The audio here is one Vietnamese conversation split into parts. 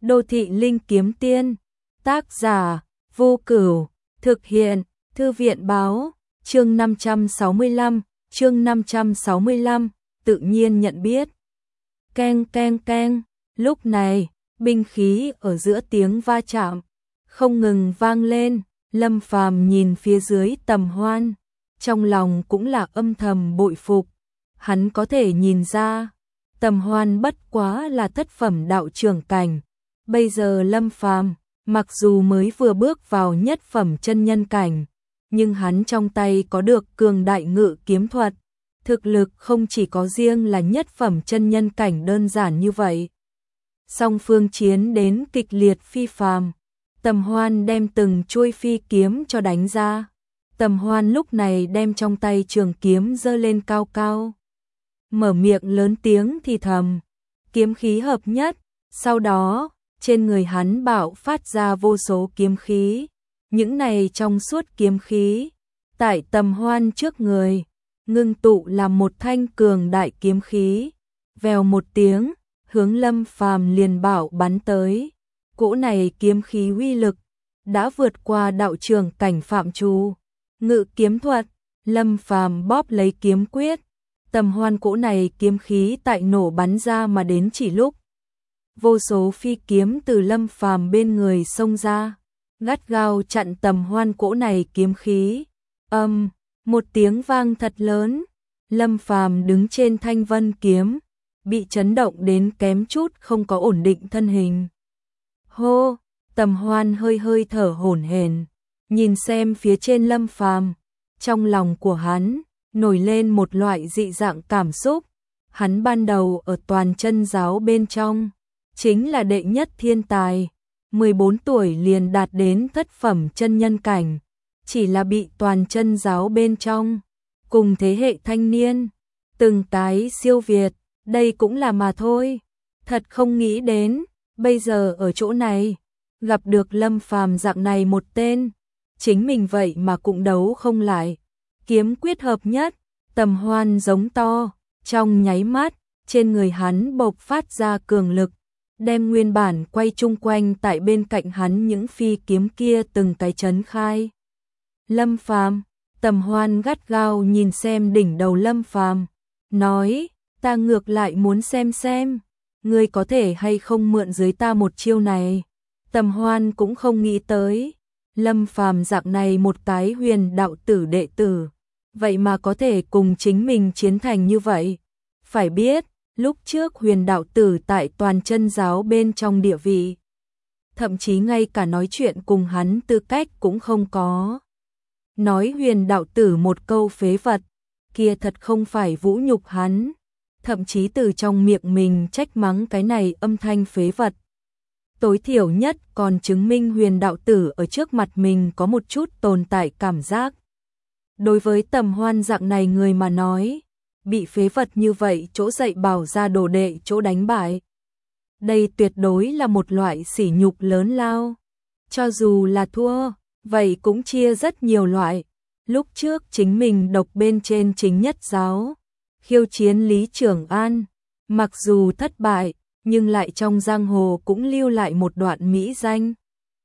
Đô thị linh kiếm tiên, tác giả, Vô Cửu, thực hiện, Thư viện báo, chương 565, tự nhiên nhận biết. Keng keng keng, lúc này, binh khí ở giữa tiếng va chạm, không ngừng vang lên, Lâm Phàm nhìn phía dưới Tầm Hoan, trong lòng cũng là âm thầm bội phục, hắn có thể nhìn ra, Tầm Hoan bất quá là thất phẩm đạo trưởng cảnh, bây giờ Lâm Phàm mặc dù mới vừa bước vào nhất phẩm chân nhân cảnh, nhưng hắn trong tay có được cường đại ngự kiếm thuật, thực lực không chỉ có riêng là nhất phẩm chân nhân cảnh đơn giản như vậy. Song phương chiến đến kịch liệt phi phàm, Tầm Hoan đem từng chuôi phi kiếm cho đánh ra. Tầm Hoan lúc này đem trong tay trường kiếm giơ lên cao cao, mở miệng lớn tiếng thì thầm, kiếm khí hợp nhất, sau đó, trên người hắn bạo phát ra vô số kiếm khí, những này trong suốt kiếm khí, tại Tầm Hoan trước người, ngưng tụ làm một thanh cường đại kiếm khí, vèo một tiếng, hướng Lâm Phàm liền bảo bắn tới. Cỗ này kiếm khí uy lực đã vượt qua đạo trưởng cảnh phạm trù, ngự kiếm thuật, Lâm Phàm bóp lấy kiếm quyết, Tầm Hoan cỗ này kiếm khí tại nổ bắn ra mà đến chỉ lúc. Vô số phi kiếm từ Lâm Phàm bên người xông ra, gắt gao chặn Tầm Hoan cỗ này kiếm khí. Một tiếng vang thật lớn, Lâm Phàm đứng trên thanh vân kiếm, bị chấn động đến kém chút không có ổn định thân hình. Hô, Tầm Hoan hơi hơi thở hổn hển, nhìn xem phía trên Lâm Phàm, trong lòng của hắn nổi lên một loại dị dạng cảm xúc. Hắn ban đầu ở Toàn Chân giáo bên trong chính là đệ nhất thiên tài, 14 tuổi liền đạt đến thất phẩm chân nhân cảnh, chỉ là bị Toàn Chân giáo bên trong cùng thế hệ thanh niên từng cái siêu việt, đây cũng là mà thôi. Thật không nghĩ đến, bây giờ ở chỗ này gặp được Lâm Phàm dạng này một tên, chính mình vậy mà cũng đấu không lại. Kiếm quyết hợp nhất, Tầm Hoan giống to, trong nháy mắt, trên người hắn bộc phát ra cường lực, đem nguyên bản quay chung quanh tại bên cạnh hắn những phi kiếm kia từng cái chấn khai. Lâm Phàm, Tầm Hoan gắt gao nhìn xem đỉnh đầu Lâm Phàm, nói, ta ngược lại muốn xem, ngươi có thể hay không mượn dưới ta một chiêu này. Tầm Hoan cũng không nghĩ tới, Lâm Phàm dạng này một cái huyền đạo tử đệ tử, vậy mà có thể cùng chính mình chiến thành như vậy. Phải biết, lúc trước huyền đạo tử tại Toàn Chân giáo bên trong địa vị, thậm chí ngay cả nói chuyện cùng hắn tư cách cũng không có. Nói huyền đạo tử một câu phế vật, kia thật không phải vũ nhục hắn, thậm chí từ trong miệng mình trách mắng cái này âm thanh phế vật. Tối thiểu nhất còn chứng minh huyền đạo tử ở trước mặt mình có một chút tồn tại cảm giác. Đối với Tầm Hoan dạng này người mà nói, bị phế vật như vậy chỗ dạy bảo ra đồ đệ chỗ đánh bại, đây tuyệt đối là một loại sỉ nhục lớn lao. Cho dù là thua, vậy cũng chia rất nhiều loại. Lúc trước chính mình độc bên trên Chính Nhất giáo, khiêu chiến Lý Trường An, mặc dù thất bại, nhưng lại trong giang hồ cũng lưu lại một đoạn mỹ danh.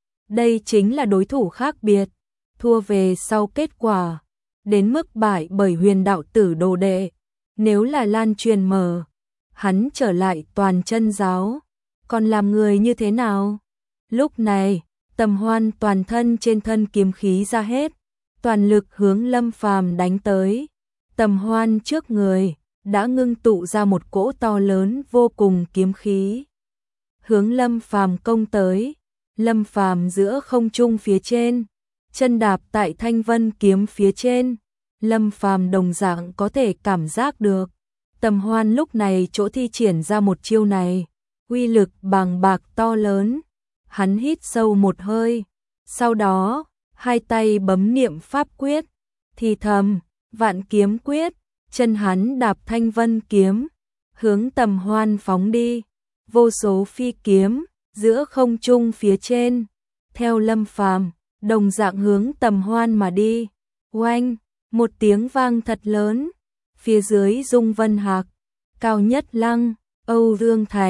Đây chính là đối thủ khác biệt, thua về sau kết quả, đến mức bại bởi huyền đạo tử đồ đệ. Nếu là lan truyền mở, hắn trở lại Toàn Chân giáo, còn làm người như thế nào? Lúc này, Tầm Hoan toàn thân trên thân kiếm khí ra hết, toàn lực hướng Lâm Phàm đánh tới. Tầm Hoan trước người đã ngưng tụ ra một cỗ to lớn vô cùng kiếm khí, hướng Lâm Phàm công tới. Lâm Phàm giữa không trung phía trên, chân đạp tại thanh vân kiếm phía trên, Lâm Phàm đồng dạng có thể cảm giác được. Tầm Hoan lúc này chỗ thi triển ra một chiêu này, uy lực bàng bạc to lớn. Hắn hít sâu một hơi, sau đó, hai tay bấm niệm pháp quyết, thì thầm, Vạn Kiếm Quyết, chân hắn đạp thanh vân kiếm, hướng Tầm Hoan phóng đi. Vô số phi kiếm, giữa không trung phía trên, theo Lâm Phàm, đồng dạng hướng Tầm Hoan mà đi. Oanh, một tiếng vang thật lớn, phía dưới Dung Vân Hạc, Cao Nhất Lăng, Âu Dương Thành,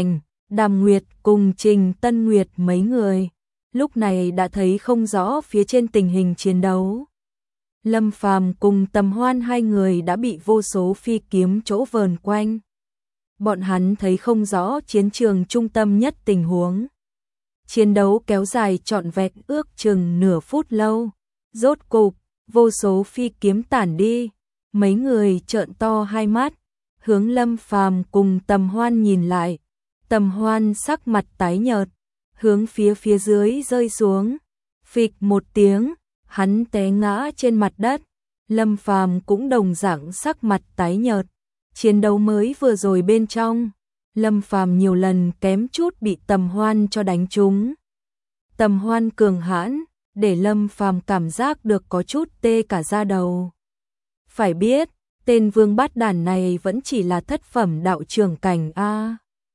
Đàm Nguyệt cùng Trình Tân Nguyệt mấy người, lúc này đã thấy không rõ phía trên tình hình chiến đấu. Lâm Phàm cùng Tầm Hoan hai người đã bị vô số phi kiếm chỗ vờn quanh. Bọn hắn thấy không rõ chiến trường trung tâm nhất tình huống. Chiến đấu kéo dài trọn vẹn ước chừng nửa phút lâu. Rốt cục, vô số phi kiếm tản đi. Mấy người trợn to hai mắt, hướng Lâm Phàm cùng Tầm Hoan nhìn lại. Tầm Hoan sắc mặt tái nhợt, hướng phía dưới rơi xuống. Phịch một tiếng, hắn té ngã trên mặt đất. Lâm Phàm cũng đồng dạng sắc mặt tái nhợt. Chiến đấu mới vừa rồi bên trong, Lâm Phàm nhiều lần kém chút bị Tầm Hoan cho đánh trúng. Tầm Hoan cường hãn, để Lâm Phàm cảm giác được có chút tê cả da đầu. Phải biết, tên vương bát đàn này vẫn chỉ là thất phẩm đạo trưởng cảnh a.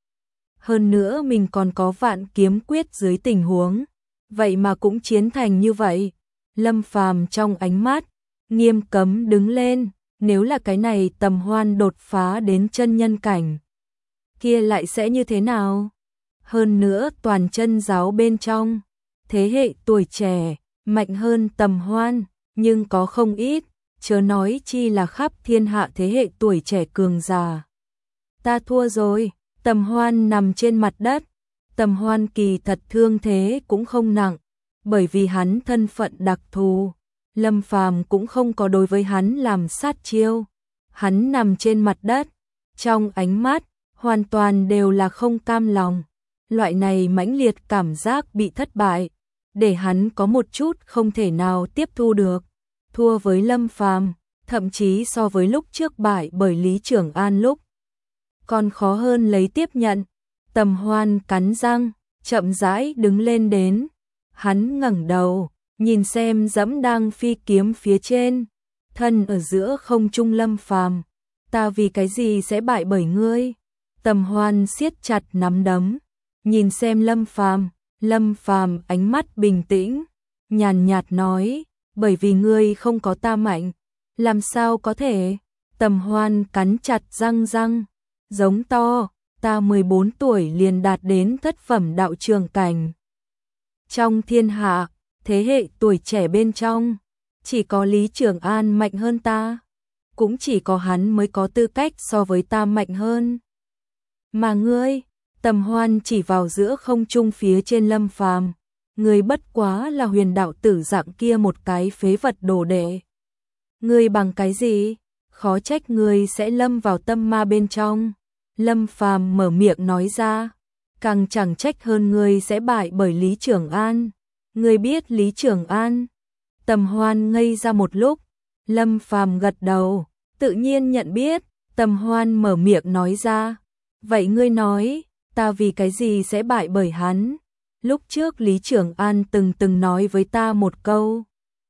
Hơn nữa mình còn có vạn kiếm quyết dưới tình huống, vậy mà cũng chiến thành như vậy. Lâm Phàm trong ánh mắt nghiêm cấm đứng lên, nếu là cái này Tầm Hoan đột phá đến chân nhân cảnh, kia lại sẽ như thế nào? Hơn nữa toàn chân giáo bên trong, thế hệ tuổi trẻ mạnh hơn Tầm Hoan, nhưng có không ít, chớ nói chi là khắp thiên hạ thế hệ tuổi trẻ cường già. Ta thua rồi. Tầm Hoan nằm trên mặt đất. Tầm Hoan kỳ thật thương thế cũng không nặng, bởi vì hắn thân phận đặc thù. Lâm Phàm cũng không có đối với hắn làm sát chiêu. Hắn nằm trên mặt đất, trong ánh mắt hoàn toàn đều là không cam lòng. Loại này mãnh liệt cảm giác bị thất bại, để hắn có một chút không thể nào tiếp thu được. Thua với Lâm Phàm, thậm chí so với lúc trước bại bởi Lý Trường An lúc còn khó hơn lấy tiếp nhận. Tầm Hoan cắn răng, chậm rãi đứng lên đến. Hắn ngẩng đầu, nhìn xem dẫm đang phi kiếm phía trên, thân ở giữa không trung Lâm Phàm. Ta vì cái gì sẽ bại bởi ngươi? Tầm Hoan siết chặt nắm đấm, nhìn xem Lâm Phàm. Lâm Phàm ánh mắt bình tĩnh, nhàn nhạt nói, bởi vì ngươi không có ta mạnh. Làm sao có thể? Tầm Hoan cắn chặt răng răng, giống to, ta 14 tuổi liền đạt đến thất phẩm đạo trường cảnh. Trong thiên hạ, thế hệ tuổi trẻ bên trong, chỉ có Lý Trường An mạnh hơn ta, cũng chỉ có hắn mới có tư cách so với ta mạnh hơn. Mà ngươi, Tầm Hoan chỉ vào giữa không trung phía trên Lâm Phàm, ngươi bất quá là huyền đạo tử dạng kia một cái phế vật đồ đệ. Ngươi bằng cái gì? Khó trách ngươi sẽ lâm vào tâm ma bên trong. Lâm Phàm mở miệng nói ra, càng chẳng trách hơn ngươi sẽ bại bởi Lý Trường An. Ngươi biết Lý Trường An? Tầm Hoan ngây ra một lúc, Lâm Phàm gật đầu, tự nhiên nhận biết. Tầm Hoan mở miệng nói ra, vậy ngươi nói, ta vì cái gì sẽ bại bởi hắn? Lúc trước Lý Trường An từng nói với ta một câu.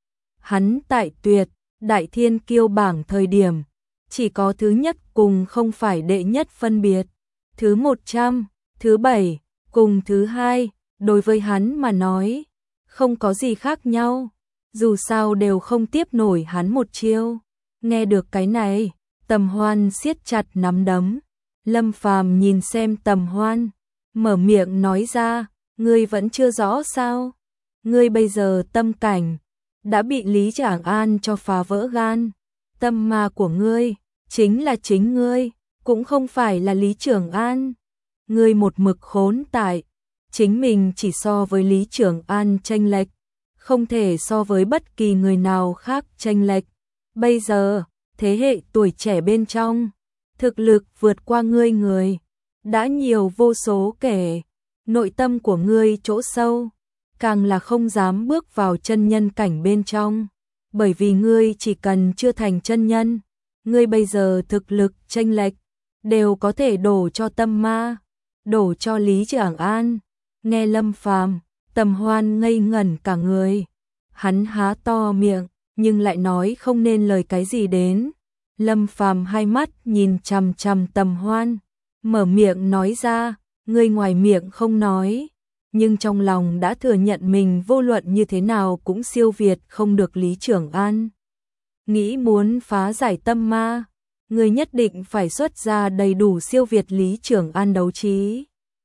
Hắn tại Tuyệt Đại Thiên Kiêu bảng thời điểm, chỉ có thứ nhất cùng không phải đệ nhất phân biệt. Thứ 100, thứ 7, cùng thứ 2, đối với hắn mà nói, không có gì khác nhau. Dù sao đều không tiếp nổi hắn một chiêu. Nghe được cái này, Tầm Hoan siết chặt nắm đấm. Lâm Phàm nhìn xem Tầm Hoan, mở miệng nói ra, ngươi vẫn chưa rõ sao? Ngươi bây giờ tâm cảnh đã bị Lý Trường An cho phá vỡ gan. Tâm ma của ngươi chính là chính ngươi, cũng không phải là Lý Trường An. Ngươi một mực khốn tại, chính mình chỉ so với Lý Trường An chênh lệch, không thể so với bất kỳ người nào khác chênh lệch. Bây giờ, thế hệ tuổi trẻ bên trong, thực lực vượt qua ngươi người, đã nhiều vô số kể. Nội tâm của ngươi chỗ sâu, càng là không dám bước vào chân nhân cảnh bên trong, bởi vì ngươi chỉ cần chưa thành chân nhân, ngươi bây giờ thực lực chênh lệch đều có thể đổ cho tâm ma, đổ cho Lý Trường An. Nghe Lâm Phàm, Tầm Hoan ngây ngẩn cả người, hắn há to miệng nhưng lại nói không nên lời cái gì đến. Lâm Phàm hai mắt nhìn chằm chằm Tầm Hoan, mở miệng nói ra, ngươi ngoài miệng không nói, nhưng trong lòng đã thừa nhận mình vô luận như thế nào cũng siêu việt không được Lý Trường An. Nghĩ muốn phá giải tâm ma, ngươi nhất định phải xuất ra đầy đủ siêu việt Lý Trường An đấu trí.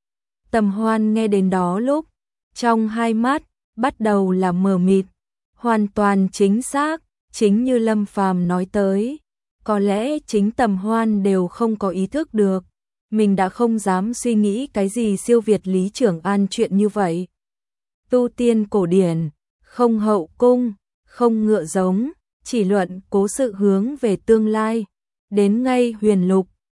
Tầm Hoan nghe đến đó lúc, trong hai mắt, bắt đầu là mờ mịt, hoàn toàn chính xác, chính như Lâm Phàm nói tới. Có lẽ chính Tầm Hoan đều không có ý thức được, mình đã không dám suy nghĩ cái gì siêu việt Lý Trưởng An chuyện như vậy. Tu tiên cổ điển, không hậu cung, không ngựa giống, chỉ luận cố sự hướng về tương lai. Đến ngay huyền lục,